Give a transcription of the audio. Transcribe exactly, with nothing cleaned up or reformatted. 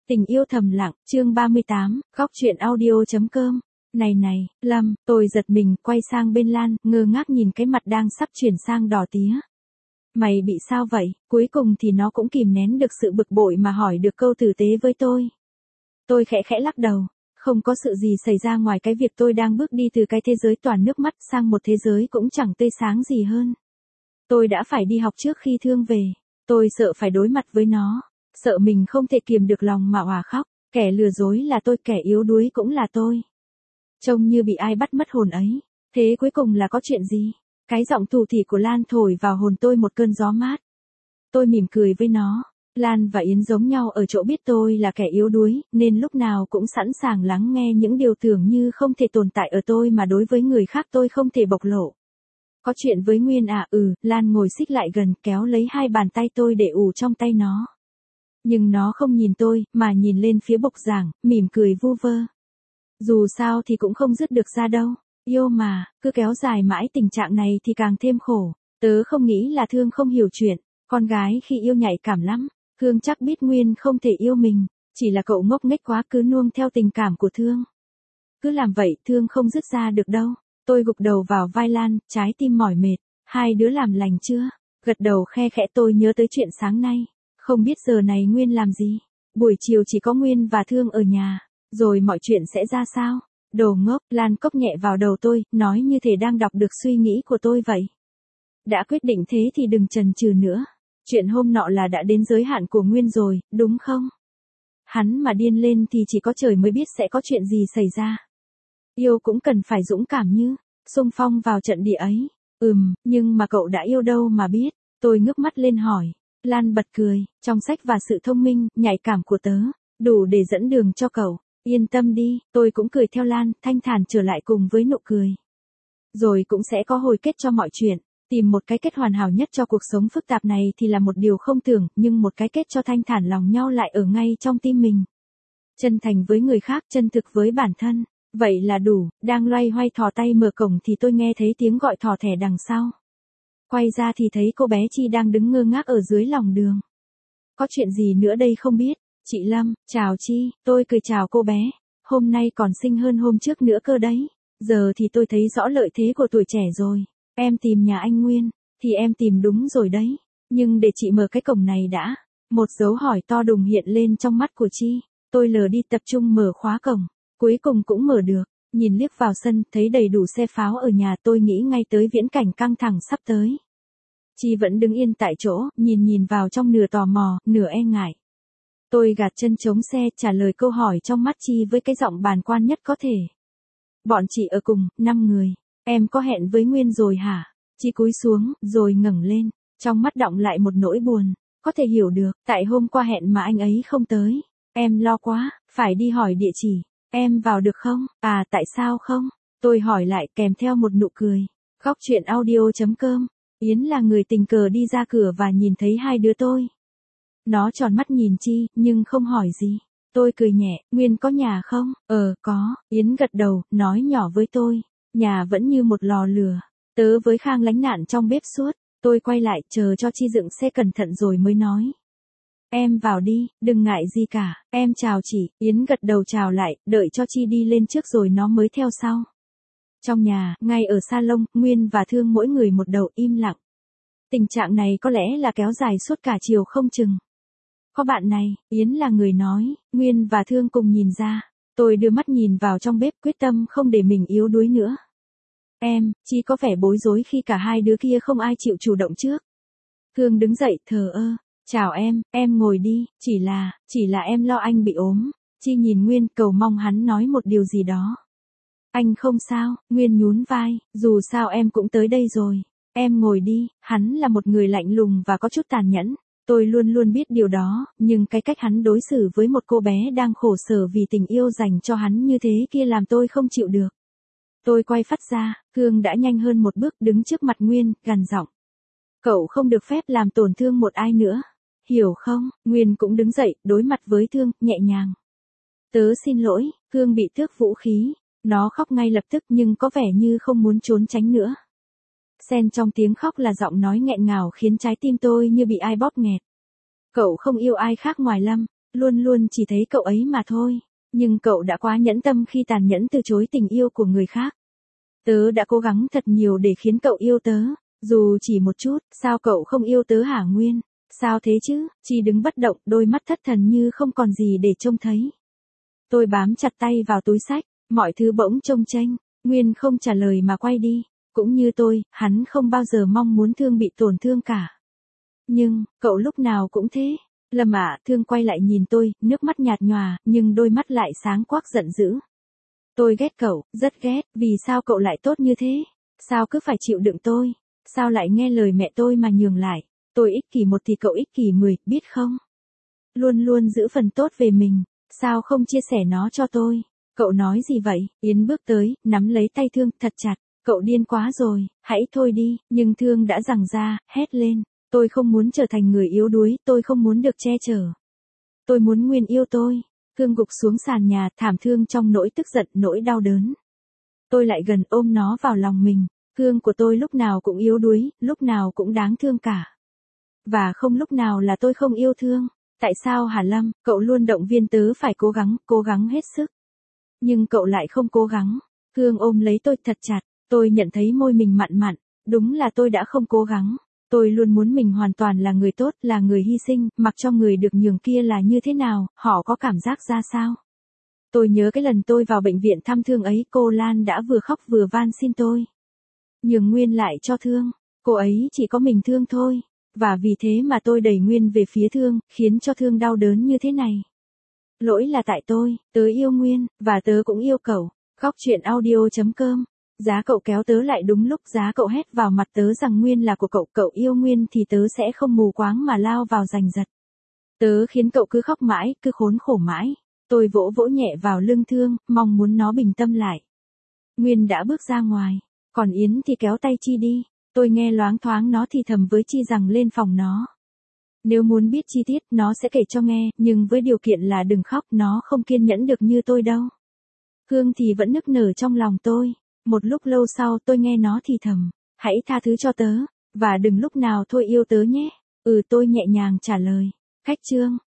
Tình yêu thầm lặng, chương ba mươi tám, góc truyện audio.com. Này này, Lâm, tôi giật mình, quay sang bên Lan, ngơ ngác nhìn cái mặt đang sắp chuyển sang đỏ tía. Mày bị sao vậy? Cuối cùng thì nó cũng kìm nén được sự bực bội mà hỏi được câu tử tế với tôi. Tôi khẽ khẽ lắc đầu, không có sự gì xảy ra ngoài cái việc tôi đang bước đi từ cái thế giới toàn nước mắt sang một thế giới cũng chẳng tươi sáng gì hơn. Tôi đã phải đi học trước khi Thương về, tôi sợ phải đối mặt với nó. Sợ mình không thể kiềm được lòng mà òa khóc, kẻ lừa dối là tôi, kẻ yếu đuối cũng là tôi. Trông như bị ai bắt mất hồn ấy, thế cuối cùng là có chuyện gì? Cái giọng thủ thỉ của Lan thổi vào hồn tôi một cơn gió mát. Tôi mỉm cười với nó, Lan và Yến giống nhau ở chỗ biết tôi là kẻ yếu đuối, nên lúc nào cũng sẵn sàng lắng nghe những điều tưởng như không thể tồn tại ở tôi mà đối với người khác tôi không thể bộc lộ. Có chuyện với Nguyên à? Ừ, Lan ngồi xích lại gần kéo lấy hai bàn tay tôi để ủ trong tay nó. Nhưng nó không nhìn tôi, mà nhìn lên phía bục giảng, mỉm cười vu vơ. Dù sao thì cũng không dứt được ra đâu. Yêu mà, cứ kéo dài mãi tình trạng này thì càng thêm khổ. Tớ không nghĩ là Thương không hiểu chuyện. Con gái khi yêu nhạy cảm lắm. Thương chắc biết Nguyên không thể yêu mình. Chỉ là cậu ngốc nghếch quá, cứ nuông theo tình cảm của Thương. Cứ làm vậy Thương không dứt ra được đâu. Tôi gục đầu vào vai Lan, trái tim mỏi mệt. Hai đứa làm lành chưa? Gật đầu khe khẽ. Tôi nhớ tới chuyện sáng nay. Không biết giờ này Nguyên làm gì. Buổi chiều chỉ có Nguyên và Thương ở nhà. Rồi mọi chuyện sẽ ra sao? Đồ ngốc, Lan cốc nhẹ vào đầu tôi, nói như thể đang đọc được suy nghĩ của tôi vậy. Đã quyết định thế thì đừng chần chừ nữa. Chuyện hôm nọ là đã đến giới hạn của Nguyên rồi, đúng không? Hắn mà điên lên thì chỉ có trời mới biết sẽ có chuyện gì xảy ra. Yêu cũng cần phải dũng cảm như, xung phong vào trận địa ấy. Ừm, nhưng mà cậu đã yêu đâu mà biết. Tôi ngước mắt lên hỏi. Lan bật cười, trong sách và sự thông minh, nhạy cảm của tớ, đủ để dẫn đường cho cậu. Yên tâm đi, tôi cũng cười theo Lan, thanh thản trở lại cùng với nụ cười. Rồi cũng sẽ có hồi kết cho mọi chuyện. Tìm một cái kết hoàn hảo nhất cho cuộc sống phức tạp này thì là một điều không tưởng, nhưng một cái kết cho thanh thản lòng nhau lại ở ngay trong tim mình. Chân thành với người khác, chân thực với bản thân. Vậy là đủ. Đang loay hoay thò tay mở cổng thì tôi nghe thấy tiếng gọi thỏ thẻ đằng sau. Quay ra thì thấy cô bé Chi đang đứng ngơ ngác ở dưới lòng đường. Có chuyện gì nữa đây không biết. Chị Lâm, chào Chi, tôi cười chào cô bé. Hôm nay còn xinh hơn hôm trước nữa cơ đấy. Giờ thì tôi thấy rõ lợi thế của tuổi trẻ rồi. Em tìm nhà anh Nguyên, thì em tìm đúng rồi đấy. Nhưng để chị mở cái cổng này đã. Một dấu hỏi to đùng hiện lên trong mắt của Chi. Tôi lờ đi tập trung mở khóa cổng. Cuối cùng cũng mở được. Nhìn liếc vào sân, thấy đầy đủ xe pháo ở nhà, tôi nghĩ ngay tới viễn cảnh căng thẳng sắp tới. Chi vẫn đứng yên tại chỗ, nhìn nhìn vào trong nửa tò mò, nửa e ngại. Tôi gạt chân chống xe, trả lời câu hỏi trong mắt Chi với cái giọng bàng quan nhất có thể. Bọn chị ở cùng, năm người. Em có hẹn với Nguyên rồi hả? Chi cúi xuống, rồi ngẩng lên. Trong mắt đọng lại một nỗi buồn. Có thể hiểu được, tại hôm qua hẹn mà anh ấy không tới. Em lo quá, phải đi hỏi địa chỉ. Em vào được không? À, tại sao không? Tôi hỏi lại kèm theo một nụ cười. Góc truyện audio.com. Yến là người tình cờ đi ra cửa và nhìn thấy hai đứa tôi. Nó tròn mắt nhìn Chi, nhưng không hỏi gì. Tôi cười nhẹ, Nguyên có nhà không? Ờ, có. Yến gật đầu, nói nhỏ với tôi. Nhà vẫn như một lò lửa. Tớ với Khang lánh nạn trong bếp suốt. Tôi quay lại, chờ cho Chi dựng xe cẩn thận rồi mới nói. Em vào đi, đừng ngại gì cả. Em chào chị. Yến gật đầu chào lại, đợi cho Chi đi lên trước rồi nó mới theo sau. Trong nhà, ngay ở salon, Nguyên và Thương mỗi người một đầu im lặng. Tình trạng này có lẽ là kéo dài suốt cả chiều không chừng. Có bạn này, Yến là người nói, Nguyên và Thương cùng nhìn ra. Tôi đưa mắt nhìn vào trong bếp, quyết tâm không để mình yếu đuối nữa. Em, Chi có vẻ bối rối khi cả hai đứa kia không ai chịu chủ động trước. Thương đứng dậy, thờ ơ. Chào em, em ngồi đi, chỉ là, chỉ là em lo anh bị ốm. Chi nhìn Nguyên, cầu mong hắn nói một điều gì đó. Anh không sao, Nguyên nhún vai, dù sao em cũng tới đây rồi. Em ngồi đi, hắn là một người lạnh lùng và có chút tàn nhẫn. Tôi luôn luôn biết điều đó, nhưng cái cách hắn đối xử với một cô bé đang khổ sở vì tình yêu dành cho hắn như thế kia làm tôi không chịu được. Tôi quay phát ra, Thương đã nhanh hơn một bước đứng trước mặt Nguyên, gằn giọng. Cậu không được phép làm tổn thương một ai nữa. Hiểu không? Nguyên cũng đứng dậy, đối mặt với Thương, nhẹ nhàng. Tớ xin lỗi, Thương bị tước vũ khí. Nó khóc ngay lập tức nhưng có vẻ như không muốn trốn tránh nữa. Xen trong tiếng khóc là giọng nói nghẹn ngào khiến trái tim tôi như bị ai bóp nghẹt. Cậu không yêu ai khác ngoài Lâm. luôn luôn chỉ thấy cậu ấy mà thôi. Nhưng cậu đã quá nhẫn tâm khi tàn nhẫn từ chối tình yêu của người khác. Tớ đã cố gắng thật nhiều để khiến cậu yêu tớ, dù chỉ một chút, sao cậu không yêu tớ hả Nguyên? Sao thế chứ? Chi đứng bất động, đôi mắt thất thần như không còn gì để trông thấy. Tôi bám chặt tay vào túi xách, mọi thứ bỗng trông chênh. Nguyên không trả lời mà quay đi. Cũng như tôi, hắn không bao giờ mong muốn Thương bị tổn thương cả. Nhưng, cậu lúc nào cũng thế. Lâm ạ, Thương quay lại nhìn tôi, nước mắt nhạt nhòa, nhưng đôi mắt lại sáng quắc giận dữ. Tôi ghét cậu, rất ghét, vì sao cậu lại tốt như thế? Sao cứ phải chịu đựng tôi? Sao lại nghe lời mẹ tôi mà nhường lại? Tôi ích kỷ một thì cậu ích kỷ mười, biết không? Luôn luôn giữ phần tốt về mình, sao không chia sẻ nó cho tôi? Cậu nói gì vậy? Yến bước tới, nắm lấy tay Thương, thật chặt. Cậu điên quá rồi, hãy thôi đi, nhưng Thương đã giằng ra, hét lên. Tôi không muốn trở thành người yếu đuối, tôi không muốn được che chở. Tôi muốn Nguyên yêu tôi. Thương gục xuống sàn nhà, thảm thương trong nỗi tức giận, nỗi đau đớn. Tôi lại gần ôm nó vào lòng mình. Thương của tôi lúc nào cũng yếu đuối, lúc nào cũng đáng thương cả. Và không lúc nào là tôi không yêu Thương. Tại sao hả Lâm, cậu luôn động viên tớ phải cố gắng, cố gắng hết sức. Nhưng cậu lại không cố gắng. Thương ôm lấy tôi thật chặt, tôi nhận thấy môi mình mặn mặn. Đúng là tôi đã không cố gắng. Tôi luôn muốn mình hoàn toàn là người tốt, là người hy sinh, mặc cho người được nhường kia là như thế nào, họ có cảm giác ra sao. Tôi nhớ cái lần tôi vào bệnh viện thăm Thương ấy, cô Lan đã vừa khóc vừa van xin tôi nhường Nguyên lại cho Thương. Cô ấy chỉ có mình Thương thôi. Và vì thế mà tôi đẩy Nguyên về phía Thương, khiến cho Thương đau đớn như thế này. Lỗi là tại tôi, tớ yêu Nguyên, và tớ cũng yêu cậu. Khóc chuyện audio chấm com. Giá cậu kéo tớ lại đúng lúc, giá cậu hét vào mặt tớ rằng Nguyên là của cậu, cậu yêu Nguyên thì tớ sẽ không mù quáng mà lao vào giành giật. Tớ khiến cậu cứ khóc mãi, cứ khốn khổ mãi. Tôi vỗ vỗ nhẹ vào lưng Thương, mong muốn nó bình tâm lại. Nguyên đã bước ra ngoài, còn Yến thì kéo tay Chi đi. Tôi nghe loáng thoáng nó thì thầm với Chi rằng lên phòng nó. Nếu muốn biết chi tiết, nó sẽ kể cho nghe, nhưng với điều kiện là đừng khóc, nó không kiên nhẫn được như tôi đâu. Hương thì vẫn nức nở trong lòng tôi. Một lúc lâu sau tôi nghe nó thì thầm, hãy tha thứ cho tớ, và đừng lúc nào thôi yêu tớ nhé. Ừ, tôi nhẹ nhàng trả lời. Khách trương.